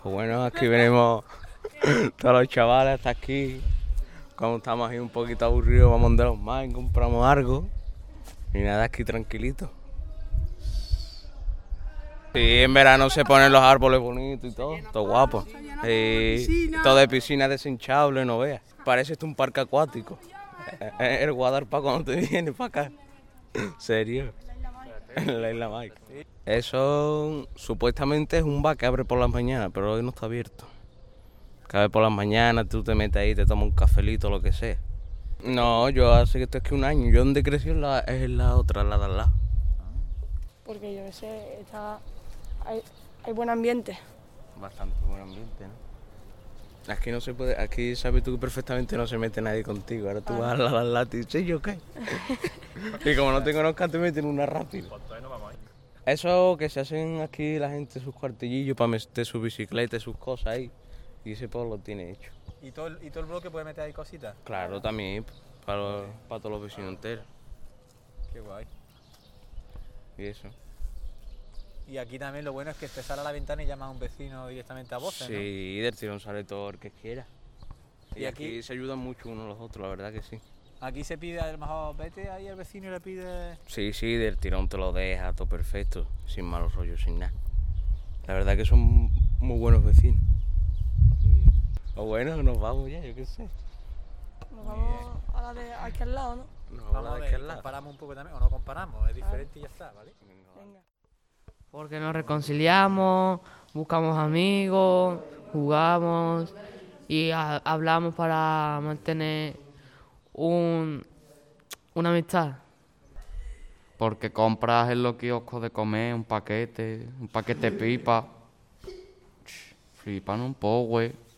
Pues bueno, aquí venimos todos los chavales hasta aquí. Como estamos ahí un poquito aburridos, vamos de los más y compramos algo. Y nada, aquí tranquilito. Sí, en verano se ponen los árboles bonitos y todo guapo. Y todo de piscina deshinchable, no veas. Parece esto un parque acuático. El Guadarpa cuando te vienes para acá. ¿Serio? En la Isla Mike. Eso supuestamente es un bar que abre por las mañanas, pero hoy no está abierto. Que abre por las mañanas, tú te metes ahí, te tomas un cafelito, lo que sea. No, yo hace que estoy aquí un año. Yo donde crecí es en la otra, la de al lado. Porque yo sé, hay buen ambiente. Bastante buen ambiente, ¿no? Aquí no se puede, aquí sabes tú que perfectamente no se mete nadie contigo. Ahora tú vas a la lata y dices, ¿sí, yo qué? Y como no te conozcan, te meten una rápido. Eso que se hacen aquí la gente sus cuartillillos para meter su bicicleta y sus cosas ahí. Y ese pueblo lo tiene hecho. ¿Y todo el bloque puede meter ahí cositas? Claro, también para todos los vecinos enteros. Qué guay. Y eso. Y aquí también lo bueno es que te sale a la ventana y llamas a un vecino directamente a voces, ¿no? Sí, del tirón sale todo el que quiera. Y Y aquí se ayudan mucho unos a los otros, la verdad que sí. Aquí se pide, a lo mejor, vete ahí al vecino y le pide... Sí, del tirón te lo deja, todo perfecto, sin malos rollos, sin nada. La verdad que son muy buenos vecinos. O bueno, nos vamos ya, yo qué sé. Nos vamos a la de aquí al lado, ¿no? Nos Vamos vamos a de ver, aquel lado. comparamos un poco también, o no comparamos, es diferente y ya está, ¿vale? Venga. Porque nos reconciliamos, buscamos amigos, jugamos y hablamos para mantener una amistad. Porque compras en los kioscos de comer un paquete de pipa. Flipan un poco, güey.